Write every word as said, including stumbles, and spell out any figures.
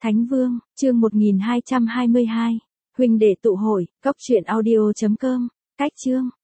Thánh Vương, chương một nghìn hai trăm hai mươi hai. Huynh đệ tụ hội, cốc truyện audio chấm com. Cách chương.